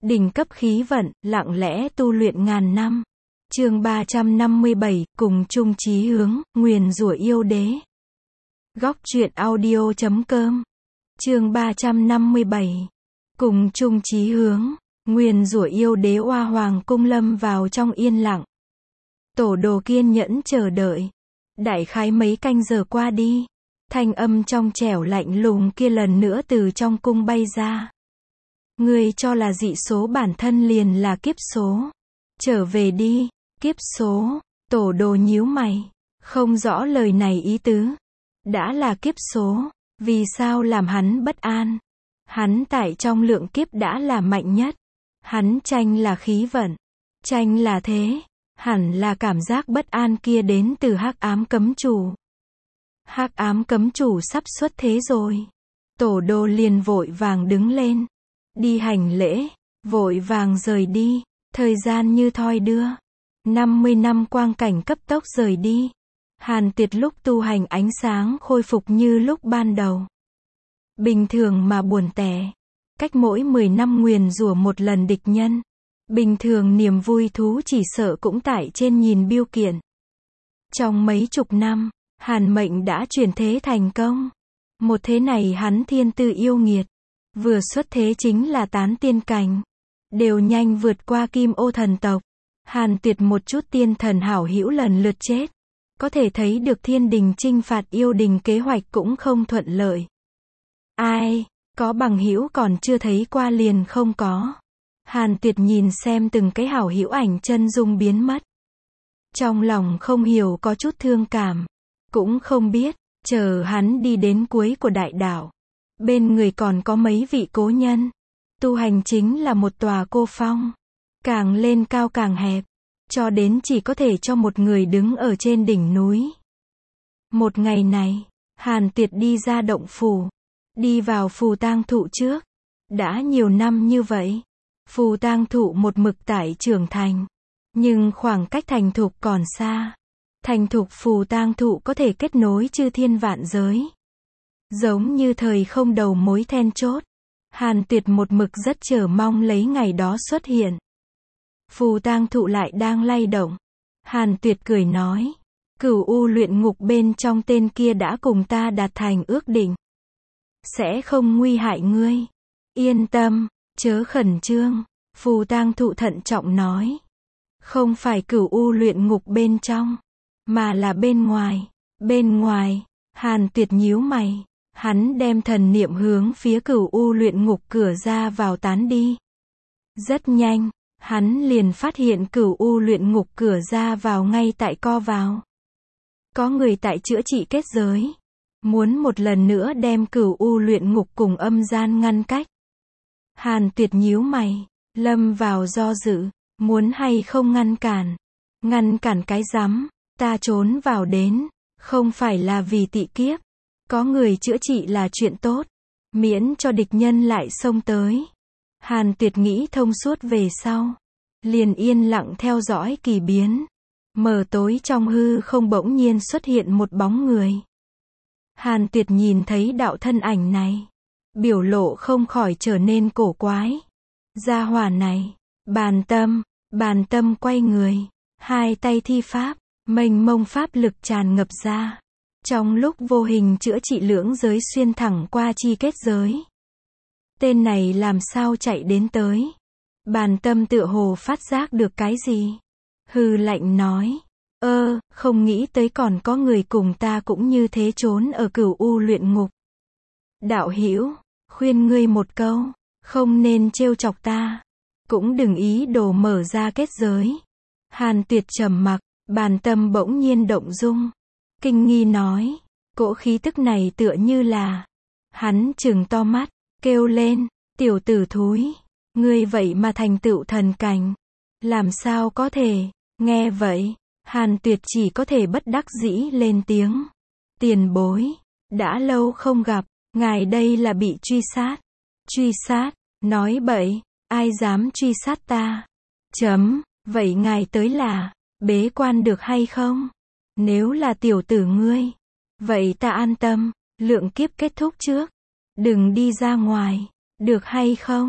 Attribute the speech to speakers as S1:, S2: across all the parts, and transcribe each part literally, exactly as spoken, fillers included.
S1: Đỉnh cấp khí vận, lặng lẽ tu luyện ngàn năm. Chương ba trăm năm mươi bảy, cùng chung chí hướng, nguyền rủa yêu đế. Góc truyện audio chấm com. Chương ba trăm năm mươi bảy. Cùng chung chí hướng, nguyền rủa yêu đế. Oa hoàng cung lâm vào trong yên lặng. Tổ đồ kiên nhẫn chờ đợi. Đại khái mấy canh giờ qua đi, thanh âm trong trẻo lạnh lùng kia lần nữa từ trong cung bay ra. Ngươi cho là dị số bản thân liền là kiếp số. Trở về đi, kiếp số. Tổ đồ nhíu mày, không rõ lời này ý tứ. Đã là kiếp số, vì sao làm hắn bất an? Hắn tại trong lượng kiếp đã là mạnh nhất. Hắn tranh là khí vận, tranh là thế. Hẳn là cảm giác bất an kia đến từ hắc ám cấm chủ. Hắc ám cấm chủ sắp xuất thế rồi. Tổ đồ liền vội vàng đứng lên, đi hành lễ, vội vàng rời đi. Thời gian như thoi đưa, năm mươi năm quang cảnh cấp tốc rời đi. Hàn Tuyệt lúc tu hành ánh sáng khôi phục như lúc ban đầu. Bình thường mà buồn tẻ. Cách mỗi mười năm nguyền rủa một lần địch nhân. Bình thường niềm vui thú chỉ sợ cũng tại trên nhìn biêu kiện. Trong mấy chục năm, Hàn mệnh đã chuyển thế thành công. Một thế này hắn thiên tư yêu nghiệt. Vừa xuất thế chính là tán tiên cảnh. Đều nhanh vượt qua Kim Ô thần tộc. Hàn Tuyệt một chút tiên thần hảo hữu lần lượt chết. Có thể thấy được thiên đình chinh phạt yêu đình kế hoạch cũng không thuận lợi. Ai, có bằng hữu còn chưa thấy qua liền không có. Hàn Tuyệt nhìn xem từng cái hảo hữu ảnh chân dung biến mất. Trong lòng không hiểu có chút thương cảm. Cũng không biết, chờ hắn đi đến cuối của đại đảo. Bên người còn có mấy vị cố nhân. Tu hành chính là một tòa cô phong. Càng lên cao càng hẹp. Cho đến chỉ có thể cho một người đứng ở trên đỉnh núi. Một ngày này, Hàn Tuyệt đi ra động phủ. Đi vào phù tang thụ trước. Đã nhiều năm như vậy. Phù tang thụ một mực tại trưởng thành. Nhưng khoảng cách thành thục còn xa. Thành thục phù tang thụ có thể kết nối chư thiên vạn giới. Giống như thời không đầu mối then chốt. Hàn Tuyệt một mực rất chờ mong lấy ngày đó xuất hiện. Phù tang thụ lại đang lay động. Hàn Tuyệt cười nói. Cửu U luyện ngục bên trong tên kia đã cùng ta đạt thành ước định. Sẽ không nguy hại ngươi. Yên tâm, chớ khẩn trương. Phù tang thụ thận trọng nói. Không phải cửu U luyện ngục bên trong, mà là bên ngoài. Bên ngoài, Hàn Tuyệt nhíu mày. Hắn đem thần niệm hướng phía cửu U luyện ngục cửa ra vào tán đi. Rất nhanh, hắn liền phát hiện cửu U luyện ngục cửa ra vào ngay tại co vào. Có người tại chữa trị kết giới. Muốn một lần nữa đem cửu U luyện ngục cùng âm gian ngăn cách. Hàn Tuyệt nhíu mày, lâm vào do dự, muốn hay không ngăn cản. Ngăn cản cái rắm, ta trốn vào đến, không phải là vì tị kiếp. Có người chữa trị là chuyện tốt, miễn cho địch nhân lại xông tới. Hàn Tuyệt nghĩ thông suốt về sau, liền yên lặng theo dõi kỳ biến. Mờ tối trong hư không bỗng nhiên xuất hiện một bóng người. Hàn Tuyệt nhìn thấy đạo thân ảnh này, biểu lộ không khỏi trở nên cổ quái. Gia hỏa này, bàn tâm, bàn tâm quay người, hai tay thi pháp, mênh mông pháp lực tràn ngập ra. Trong lúc vô hình chữa trị lưỡng giới xuyên thẳng qua chi kết giới. Tên này làm sao chạy đến tới? Bàn tâm tựa hồ phát giác được cái gì? Hừ lạnh nói. Ơ, không nghĩ tới còn có người cùng ta cũng như thế trốn ở cửu U luyện ngục. Đạo hữu, khuyên ngươi một câu, không nên trêu chọc ta. Cũng đừng ý đồ mở ra kết giới. Hàn Tuyệt trầm mặc, bàn tâm bỗng nhiên động dung. Kinh nghi nói, cỗ khí tức này tựa như là. Hắn trừng to mắt, kêu lên, tiểu tử thúi, ngươi vậy mà thành tựu thần cảnh. Làm sao có thể? Nghe vậy, Hàn Tuyệt chỉ có thể bất đắc dĩ lên tiếng. Tiền bối, đã lâu không gặp, ngài đây là bị truy sát. Truy sát, nói bậy, ai dám truy sát ta? Chấm, vậy ngài tới là, bế quan được hay không? Nếu là tiểu tử ngươi, vậy ta an tâm, lượng kiếp kết thúc trước. Đừng đi ra ngoài, được hay không?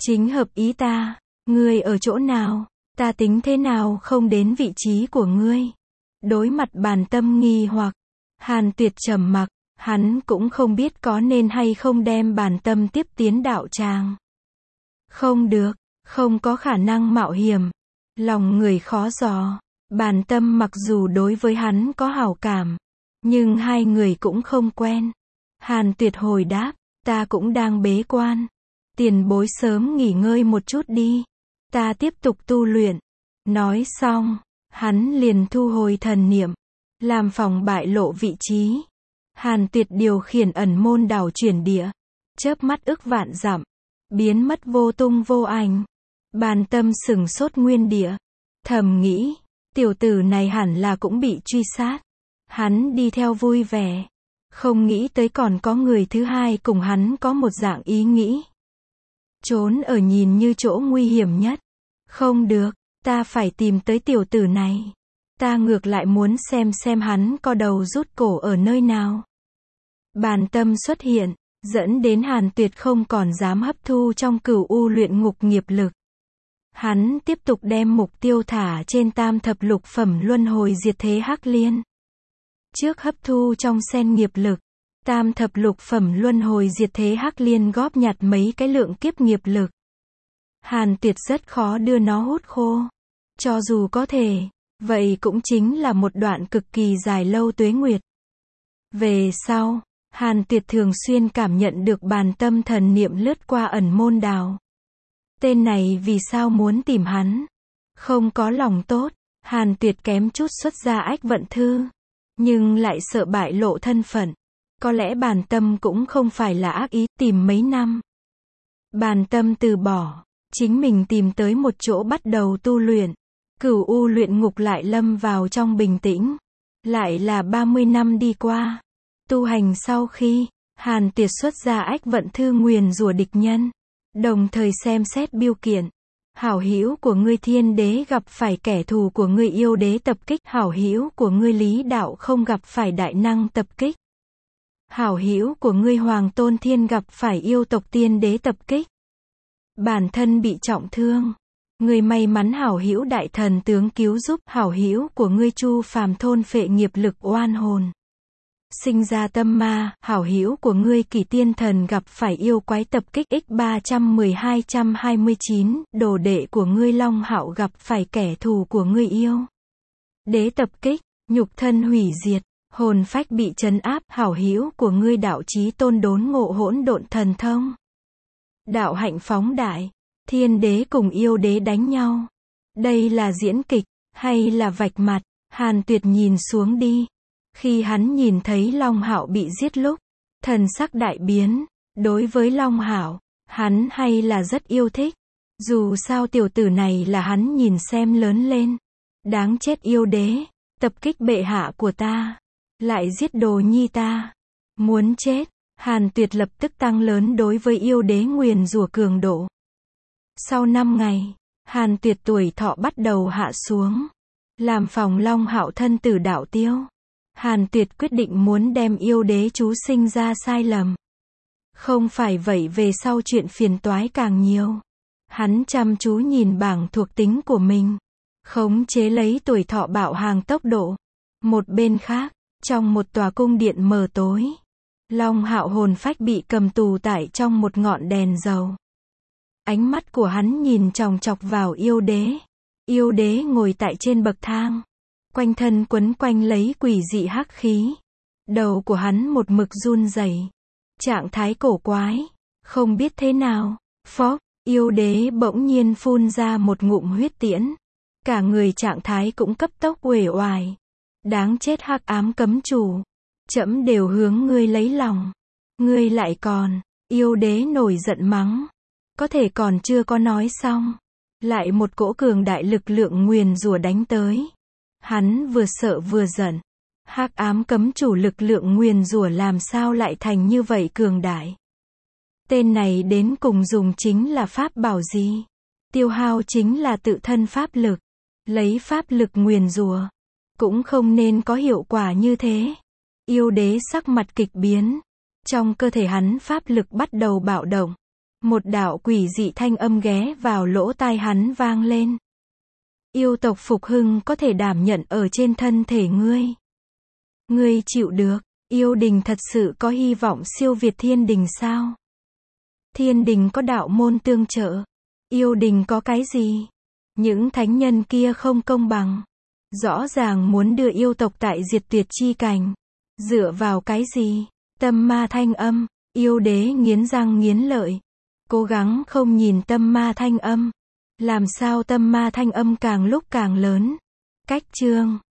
S1: Chính hợp ý ta. Ngươi ở chỗ nào? Ta tính thế nào không đến vị trí của ngươi? Đối mặt Bàn Tâm nghi hoặc, Hàn Tuyệt trầm mặc, hắn cũng không biết có nên hay không đem Bàn Tâm tiếp tiến đạo tràng. Không được, không có khả năng mạo hiểm. Lòng người khó dò. Bàn Tâm mặc dù đối với hắn có hảo cảm, nhưng hai người cũng không quen. Hàn Tuyệt hồi đáp, ta cũng đang bế quan. Tiền bối sớm nghỉ ngơi một chút đi. Ta tiếp tục tu luyện. Nói xong, hắn liền thu hồi thần niệm, làm phòng bại lộ vị trí. Hàn Tuyệt điều khiển ẩn môn đảo chuyển địa, chớp mắt ức vạn dặm, biến mất vô tung vô ảnh. Bàn Tâm sửng sốt nguyên địa, thầm nghĩ, tiểu tử này hẳn là cũng bị truy sát. Hắn đi theo vui vẻ, không nghĩ tới còn có người thứ hai cùng hắn có một dạng ý nghĩ. Trốn ở nhìn như chỗ nguy hiểm nhất. Không được, ta phải tìm tới tiểu tử này. Ta ngược lại muốn xem xem hắn có đầu rút cổ ở nơi nào. Bàn Tâm xuất hiện, dẫn đến Hàn Tuyệt không còn dám hấp thu trong cửu u luyện ngục nghiệp lực. Hắn tiếp tục đem mục tiêu thả trên tam thập lục phẩm luân hồi diệt thế hắc liên. Trước hấp thu trong sen nghiệp lực, tam thập lục phẩm luân hồi diệt thế hắc liên góp nhặt mấy cái lượng kiếp nghiệp lực. Hàn Tuyệt rất khó đưa nó hút khô. Cho dù có thể, vậy cũng chính là một đoạn cực kỳ dài lâu tuế nguyệt. Về sau, Hàn Tuyệt thường xuyên cảm nhận được Bàn Tâm thần niệm lướt qua ẩn môn đào. Tên này vì sao muốn tìm hắn? Không có lòng tốt, Hàn Tuyệt kém chút xuất ra ách vận thư. Nhưng lại sợ bại lộ thân phận. Có lẽ Bàn Tâm cũng không phải là ác ý, tìm mấy năm. Bàn Tâm từ bỏ, chính mình tìm tới một chỗ bắt đầu tu luyện. Cửu u luyện ngục lại lâm vào trong bình tĩnh. Lại là ba mươi năm đi qua. Tu hành sau khi, Hàn Tuyệt xuất ra ách vận thư nguyền rủa địch nhân. Đồng thời xem xét biêu kiện. Hảo hữu của ngươi thiên đế gặp phải kẻ thù của ngươi yêu đế tập kích. Hảo hữu của ngươi lý đạo không gặp phải đại năng tập kích. Hảo hữu của ngươi hoàng tôn thiên gặp phải yêu tộc tiên đế tập kích. Bản thân bị trọng thương. Ngươi may mắn hảo hữu đại thần tướng cứu giúp. Hảo hữu của ngươi chu phàm thôn phệ nghiệp lực oan hồn. Sinh ra tâm ma, hảo hữu của ngươi Kỷ Tiên Thần gặp phải yêu quái tập kích. X ba trăm mười hai trăm hai mươi chín, đồ đệ của ngươi Long Hạo gặp phải kẻ thù của ngươi yêu đế tập kích, nhục thân hủy diệt, hồn phách bị trấn áp. Hảo hữu của ngươi Đạo Chí Tôn đốn ngộ hỗn độn thần thông. Đạo hạnh phóng đại, thiên đế cùng yêu đế đánh nhau. Đây là diễn kịch, hay là vạch mặt? Hàn Tuyệt nhìn xuống đi. Khi hắn nhìn thấy Long Hạo bị giết lúc, thần sắc đại biến. Đối với Long Hạo, hắn hay là rất yêu thích. Dù sao tiểu tử này là hắn nhìn xem lớn lên. Đáng chết yêu đế, tập kích bệ hạ của ta, lại giết đồ nhi ta. Muốn chết. Hàn Tuyệt lập tức tăng lớn đối với yêu đế nguyền rủa cường độ. Sau năm ngày, Hàn Tuyệt tuổi thọ bắt đầu hạ xuống. Làm phòng Long Hạo thân tử đạo tiêu. Hàn Tuyệt quyết định muốn đem yêu đế chú sinh ra sai lầm. Không phải vậy về sau chuyện phiền toái càng nhiều. Hắn chăm chú nhìn bảng thuộc tính của mình. Khống chế lấy tuổi thọ bạo hàng tốc độ. Một bên khác, trong một tòa cung điện mờ tối, Long Hạo hồn phách bị cầm tù tại trong một ngọn đèn dầu. Ánh mắt của hắn nhìn chòng chọc vào yêu đế. Yêu đế ngồi tại trên bậc thang. Quanh thân quấn quanh lấy quỷ dị hắc khí. Đầu của hắn một mực run rẩy. Trạng thái cổ quái. Không biết thế nào. Phó, yêu đế bỗng nhiên phun ra một ngụm huyết tiễn. Cả người trạng thái cũng cấp tốc uể oải. Đáng chết hắc ám cấm chủ. Trẫm đều hướng ngươi lấy lòng. Ngươi lại còn. Yêu đế nổi giận mắng. Có thể còn chưa có nói xong. Lại một cỗ cường đại lực lượng nguyền rủa đánh tới. Hắn vừa sợ vừa giận. Hắc ám cấm chủ lực lượng nguyền rủa làm sao lại thành như vậy cường đại. Tên này đến cùng dùng chính là pháp bảo gì? Tiêu hao chính là tự thân pháp lực. Lấy pháp lực nguyền rủa cũng không nên có hiệu quả như thế. Yêu đế sắc mặt kịch biến. Trong cơ thể hắn pháp lực bắt đầu bạo động. Một đạo quỷ dị thanh âm ghé vào lỗ tai hắn vang lên. Yêu tộc phục hưng có thể đảm nhận ở trên thân thể ngươi. Ngươi chịu được, yêu đình thật sự có hy vọng siêu việt thiên đình sao? Thiên đình có đạo môn tương trợ. Yêu đình có cái gì? Những thánh nhân kia không công bằng. Rõ ràng muốn đưa yêu tộc tại diệt tuyệt chi cảnh. Dựa vào cái gì? Tâm ma thanh âm. Yêu đế nghiến răng nghiến lợi. Cố gắng không nhìn tâm ma thanh âm. Làm sao tâm ma thanh âm càng lúc càng lớn. Cách chương